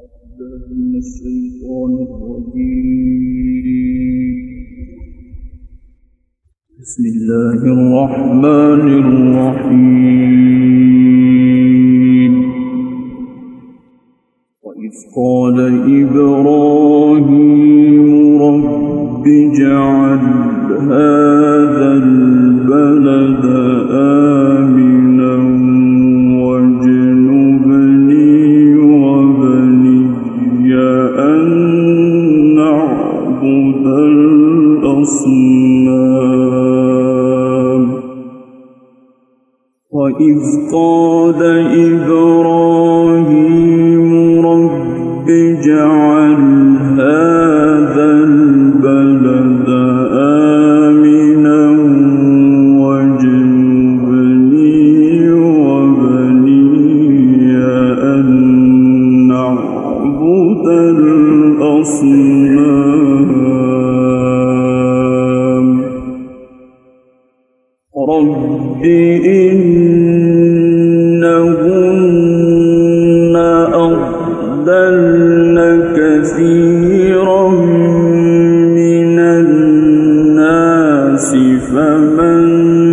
من الشيطان الرجيم. بسم الله الرحمن الرحيم. وإذ قال إبراهيم رب اجعل هذا البلد آمنا واجنبني وبني أن نعبد الأصنام. وإذ قال إبراهيم رب اجعل هذا البلد آمنا واجنبني وبني أن نعبد الأصنام. رب إنهن أضللن كثيرا من الناس فمن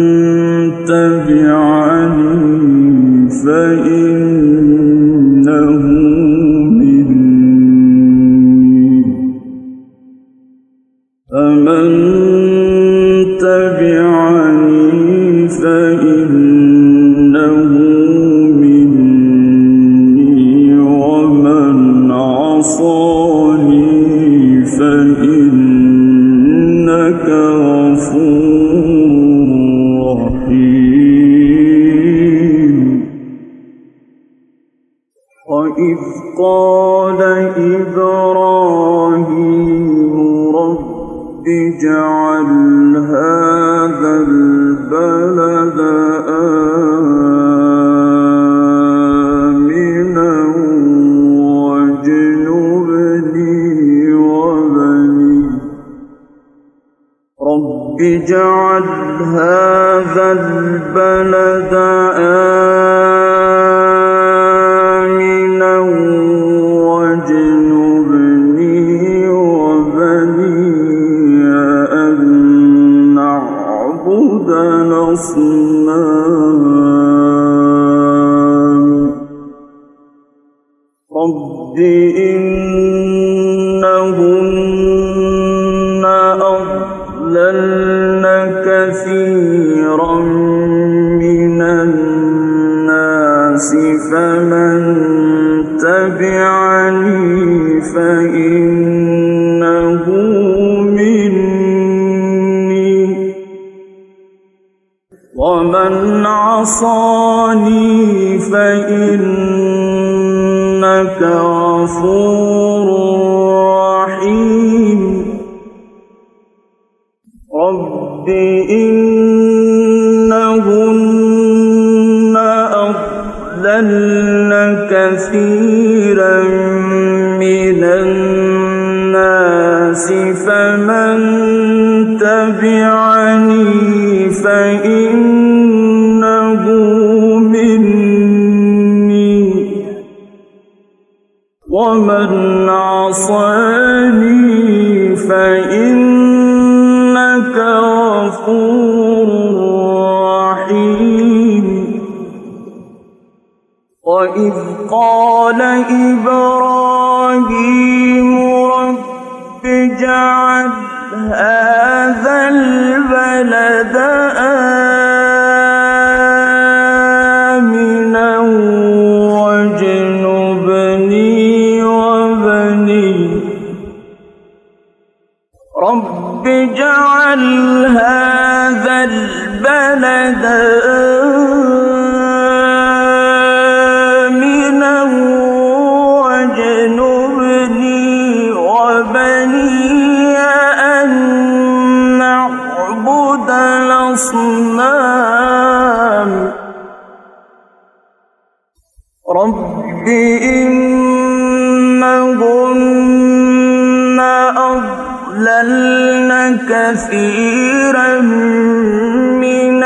تبعني فإنه مني. فمن تبعني فإنه مني ومن عصاني فإنك غفور رحيم. وإذ قال إبراهيم رب اجعل هذا البلد آمنا واجنبني وبني. رب اجعل هذا البلد آمنا واجنبني وبني أن نعبد الأصنام. رب إنهن أضللن كثيرا من الناس فمن تبعني فإنه مني ومن عصاني فإنك غفور رحيم. رب إنهن أضللن كثيرا من الناس فمن تبعني فإنه مني ومن عصاني فإنك غفور رحيم. وإذ قال إبراهيم رب اجعل هذا البلد آمنا واجنبني وبني. رب اجعل هذا البلد آمنا واجنبني وبني أن نعبد الأصنام. رب إنهن أضللن كثيرا من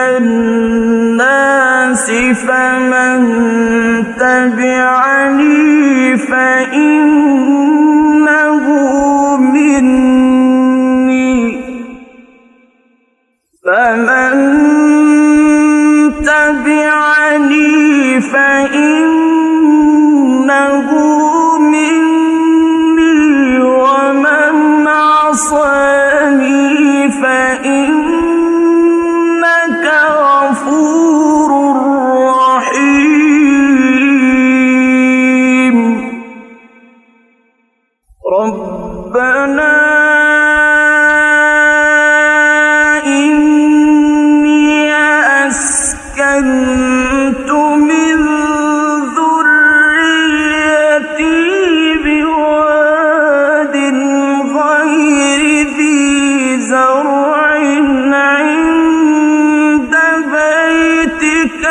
الناس فمن تبعني فإن ربنا إني أسكنت من ذريتي بواد غير ذي زرع عند بيتك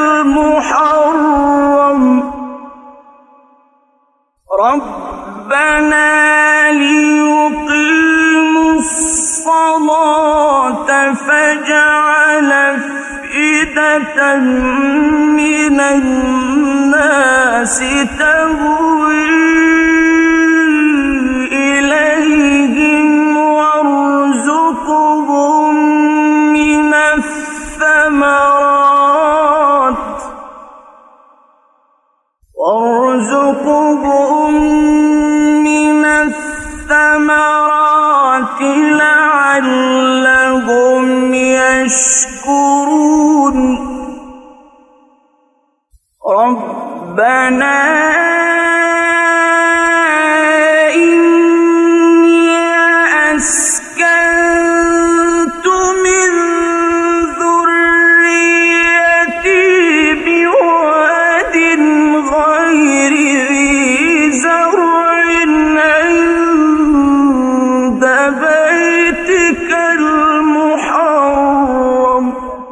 المحرم ربنا ليقيموا الصلاة فاجعل أفئدة من الناس تهوي إليهم وارزقهم من الثمرات لعلهم يشكرون ربنا إني أسكنت من ذريتي بواد غير ذي زرع عند بيتك المحرم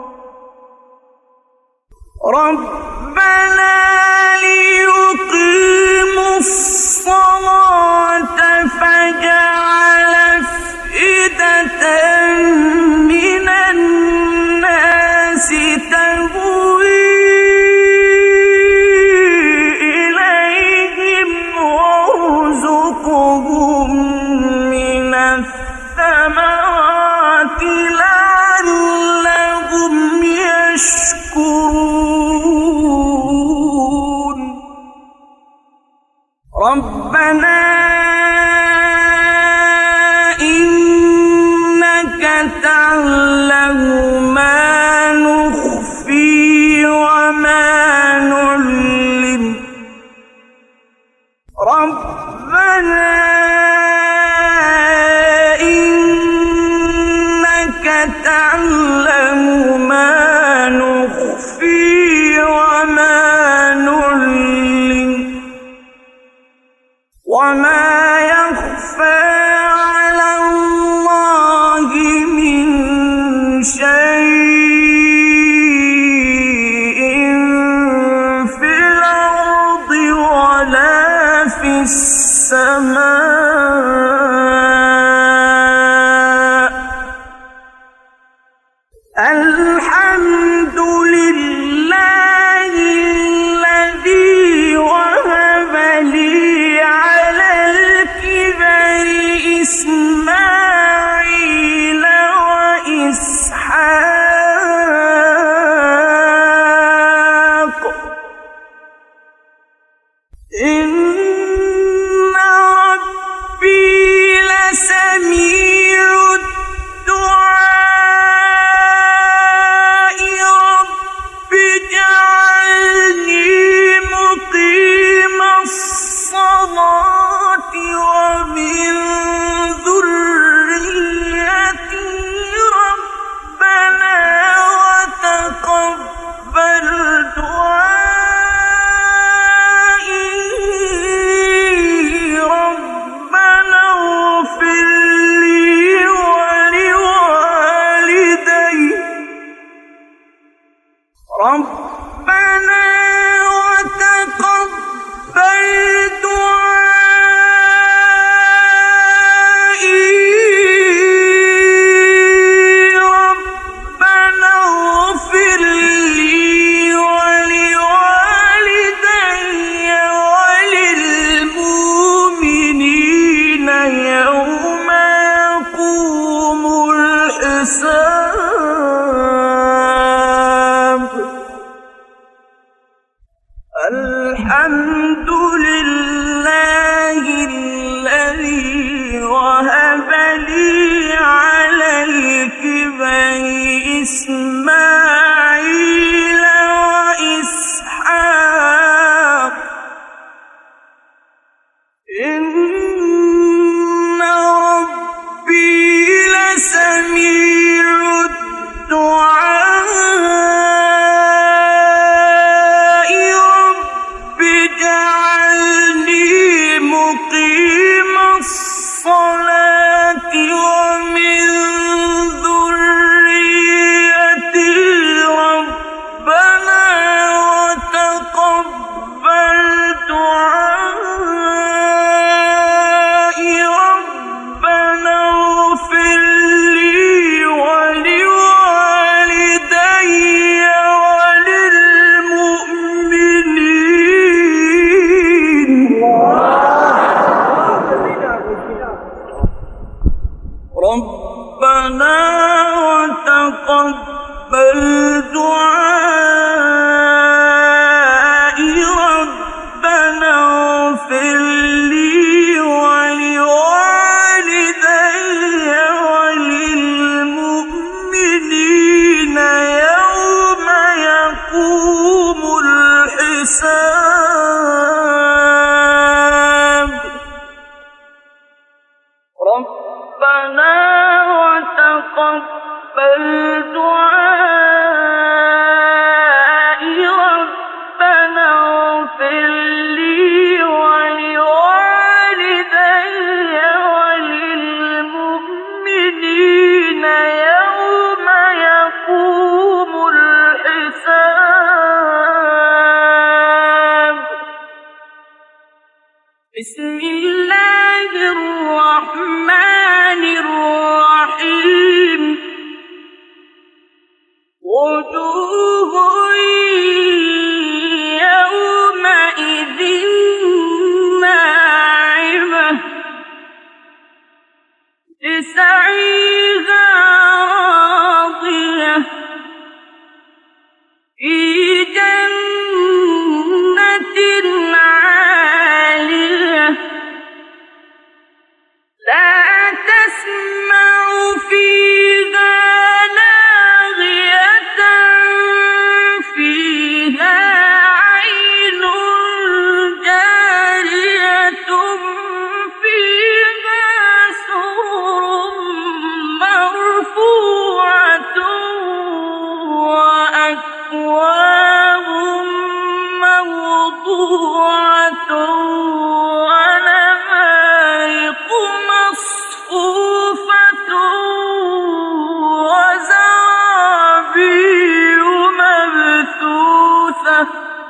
ربنا ليقيموا الصلاة فاجعل أفئدة من الناس تهوي إليهم وارزقهم من الثمرات لعلهم يشكرون ربنا إنك تعلم ما نخفي وما نعلن ربنا إنك تعلم ما نخفي وما نعلن وما يخفى على الله من شيء في الأرض ولا في السماء الحمد لله الذي وهب لي على الكبر إسماعيل وإسحاق إن ربي لسميع الدعاء رب اجعلني مقيم الصلاة ومن ذريتي ربنا وتقبل دعائي ربنا اغفر لي ولوالدي ربنا وتقبل دعائي ربنا اغفر لي ولوالدي وللمؤمنين يوم يقوم الحساب الحمد لله الذي وهب لي على الكبر إسماعيل وإسحاق إن ربنا وتقبل دعائي ربنا اغفر لي ولوالدي وللمؤمنين يوم يقوم الحساب ربنا وتقبل دعائي ربنا اغفر لي ولوالدي وللمؤمنين يوم يقوم الحساب بسم الله الرحمن الرحيم وجوه يومئذ ناعمة لسعيها راضية في جنة عالية لا تسمع فيها لاغية فيها عين جارية فيها سرر مرفوعة وأكواب موضوعة ونمارق مصفوفة وزرابي مبثوثة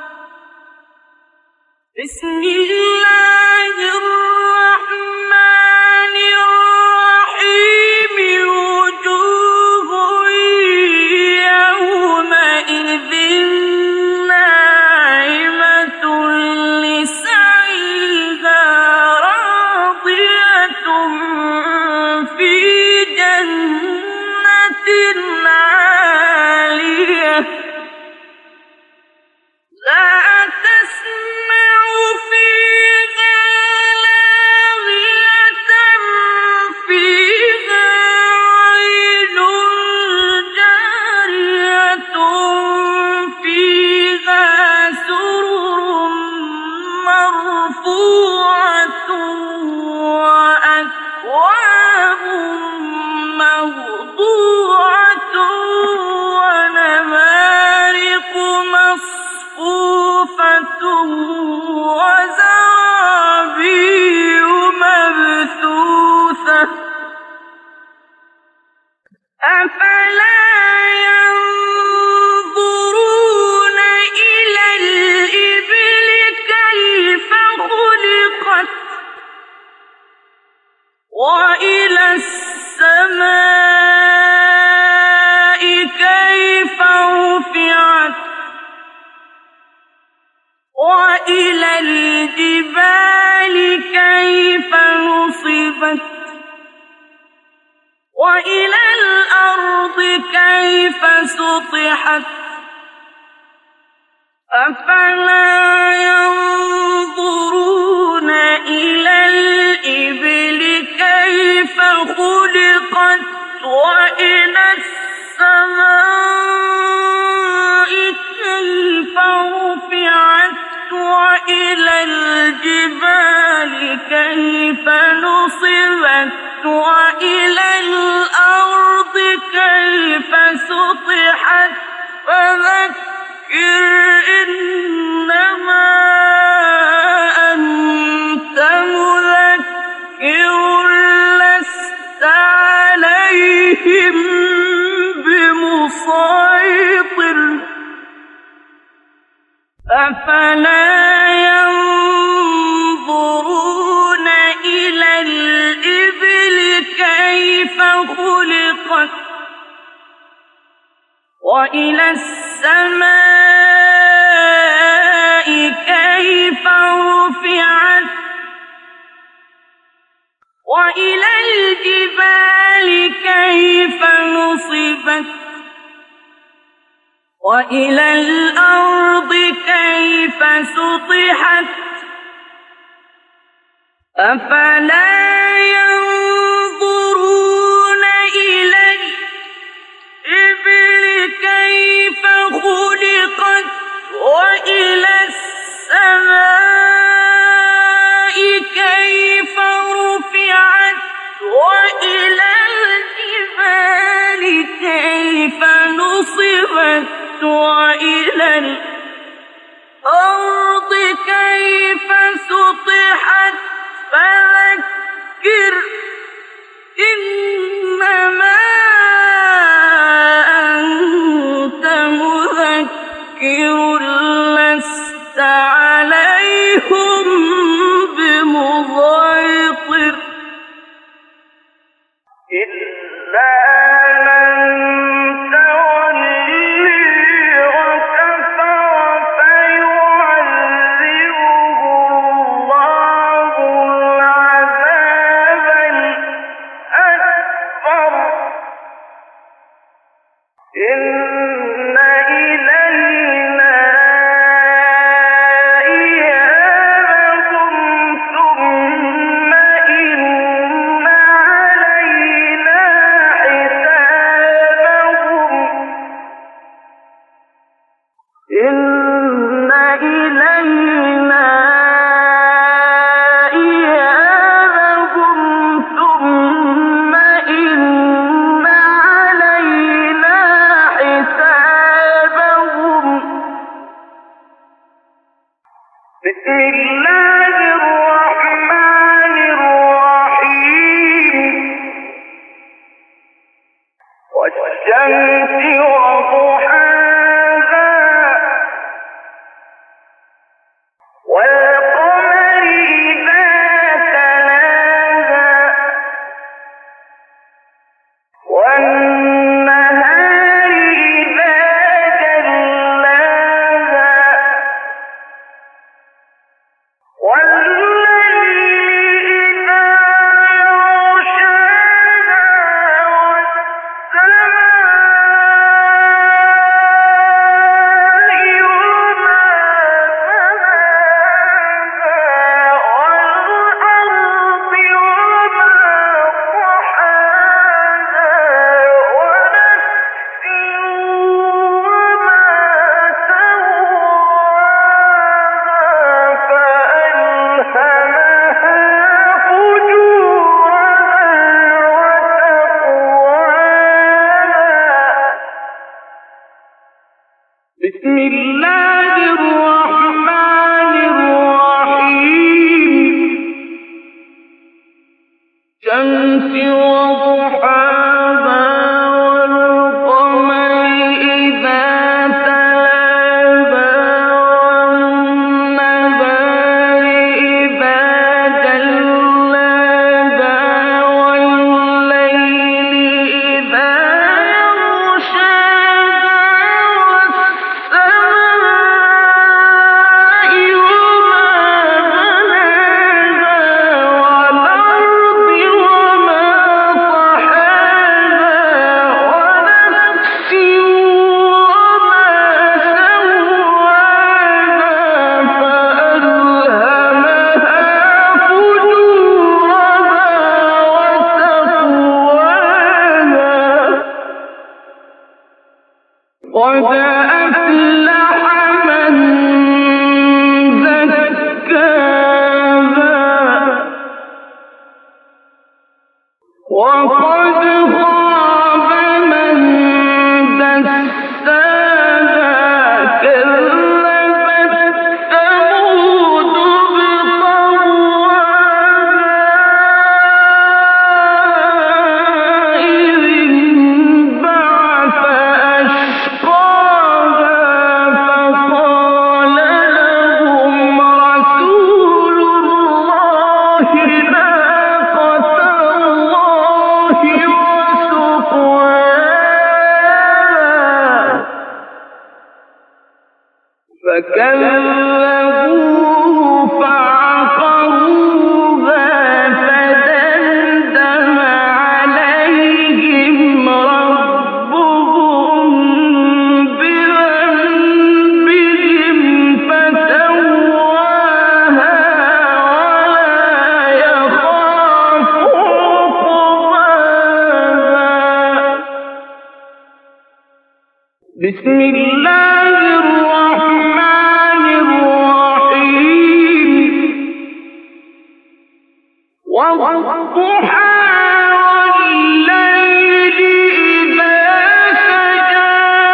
بسم الله الرحمن الرحيم وجوه يومئذ ناعمة لسعيها راضية في جنة عالية لا تسمع فيها لاغية فيها عين جارية فيها سرر مرفوعة وأكواب موضوعة ونمارق مصفوفة وزرابي مبثوثة أفلا ينظرون إلى الإبل كيف خلقت وإلى السماء كيف رفعت وإلى الجبال كيف نصبت وإلى الأرض كيف سطحت أفلا ينظرون إلى الإبل كيف خلقت وإلى السماء كيف رفعت وإلى الجبال كيف نصبت وإلى الأرض كيف سطحت فذكر إنما أنت مذكر لست عليهم بمسيطر أفلا ينظرون إلى الإبل كيف خلقت وإلى السماء كيف رفعت وإلى الجبال أزلفت وإلى الأرض كيف سطحت أفلا ينظرون إلى الإبل كيف خلقت وإلى السماء كيف رفعت وإلى الجبال كيف نصبت وإلى الأرض كيف سطحت فذكر إنما أنت مذكر لست عليهم بمضيطر إلا من تولي وكفر فيعذبه الله العذاب الأكبر إن إلينا إيابهم ثم إن علينا حسابهم إن إلينا إيابهم ثم إن علينا حسابهم بسم الله الرحمن الرحيم والشمس وضحاها والقمر إذا تلاها والنهار إذا جلاها والليل إذا يغشاها والسماء وما بناها والأرض وما طحاها ونفس وما سواها فألهمها فجورها وتقواها بسم الله الرحمن الرحيم شمس وضحاها والقمر إذا تلاها والنهار إذا جلاها والليل إذا يغشاها والسماء وما بناها والأرض وما طحاها ونفس وما سواها فألهمها فجورها وتقواها قد أفلح من زكاها وقد خاب من دساها كذبت ثمود بطغواها إذ انبعث أشقاها فقال لهم رسول الله ناقة الله وسقياها فكذبوه فعقروها فدمدم عليهم ربهم بسم الله الرحمن الرحيم والضحى والليل إذا سجى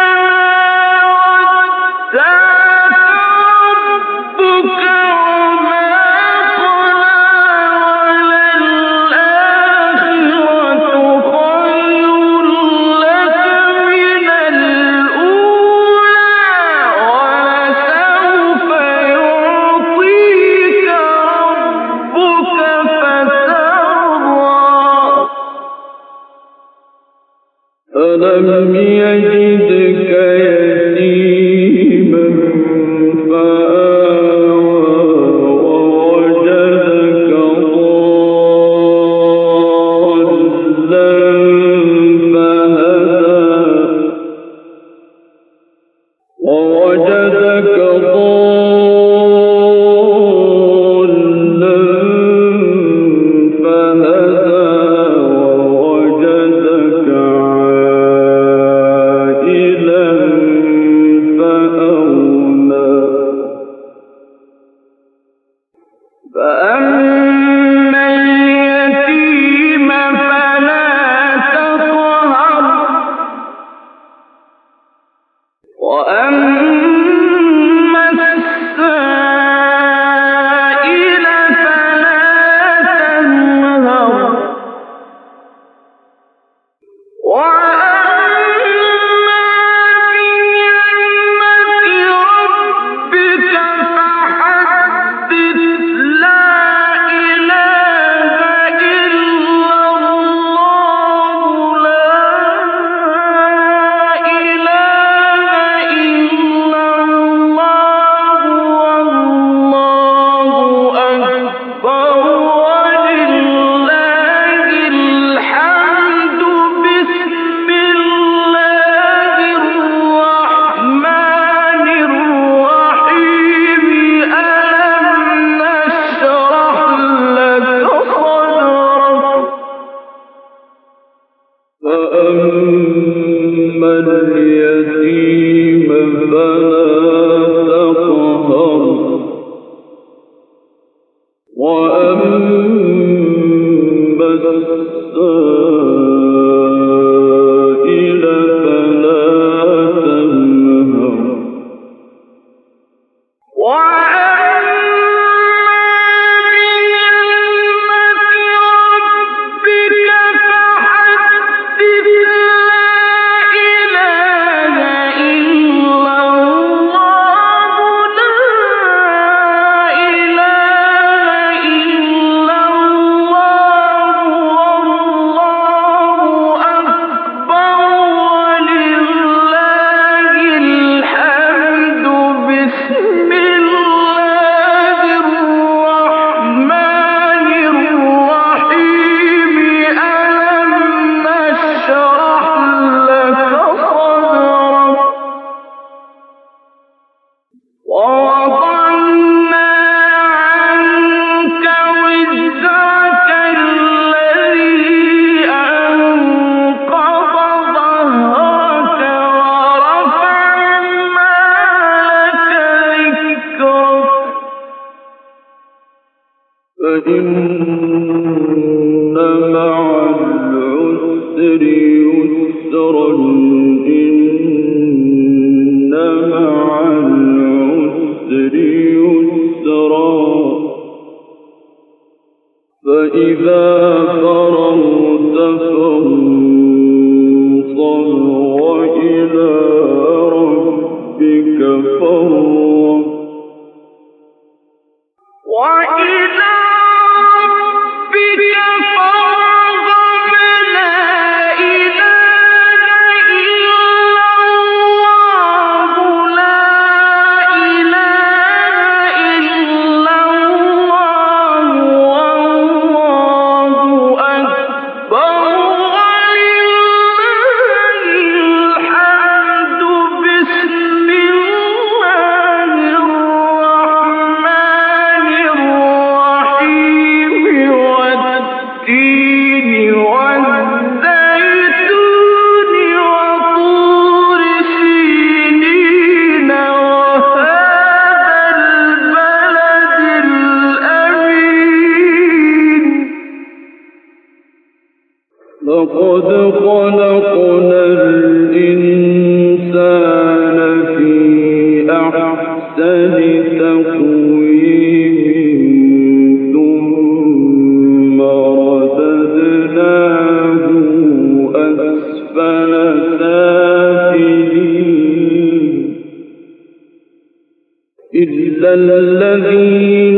ودعك ربك وما قلى وللآخرة خير لك من الأولى ولسوف يعطيك ربك فترضى ألم يجدك يتيما فآوى ووجدك ضالا فهدى ووجدك ضالا فهدى ووجدك عائلا فأغنى فأما اليتيم فلا تقهر وأما السائل فلا تنهر وأما بنعمة ربك فحدث لا إله إلا الله لا إله إلا الله والله أكبر ولله الحمد بسم الله الرحمن الرحيم ألم نشرح لك صدرك فأما اليتيم فلا تقهر وأما السائل فلا تنهر وأما بنعمة ربك فحدث لا إله إلا الله لا إله إلا الله والله أكبر ولله الحمد بسم الله الرحمن الرحيم ألم نشرح لك صدرك ووضعنا عنك وزرك الذي أنقض ظهرك ورفعنا لك ذكرك فإن مع العسر يسرا إن مع العسر يسرا فإذا فرغت فانصب وإلى ربك فارغب وإلى ربك فارغب لا إله إلا الله لا إله إلا الله والله أكبر ولله الحمد بسم الله لقد خلقنا الإنسان في أحسن تقويم ثم رددناه أسفل سافلين إلا الذين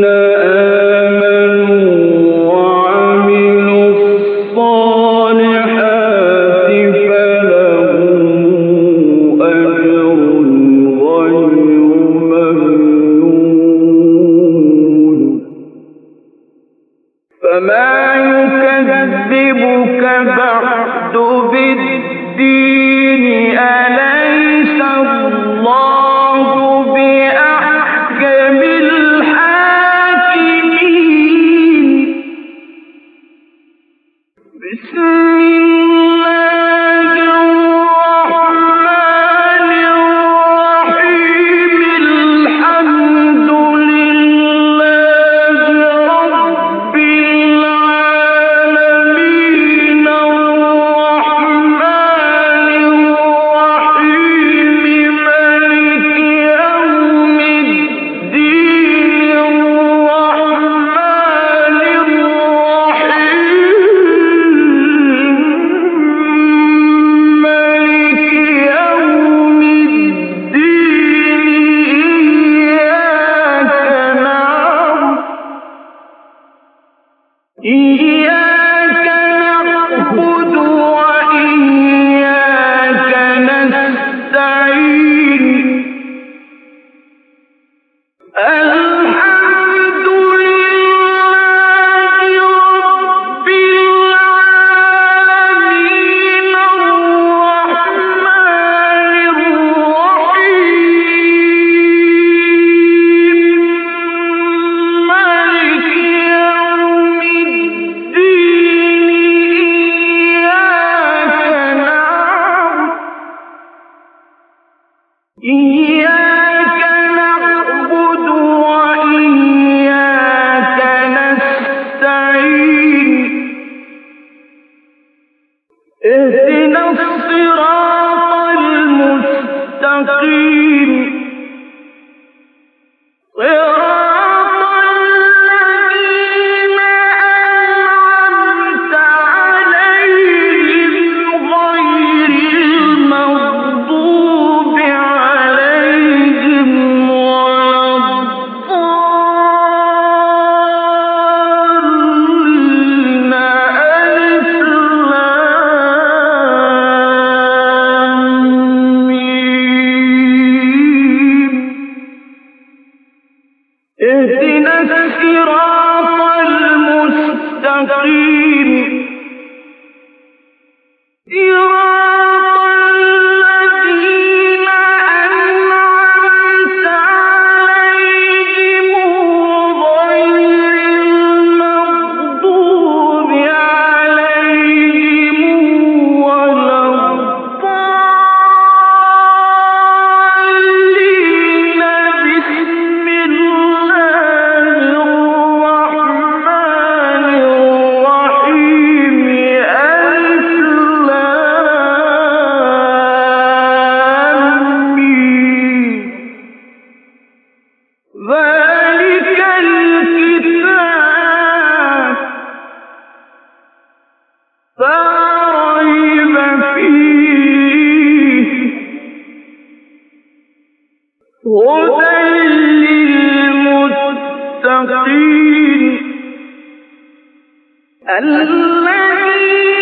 الذين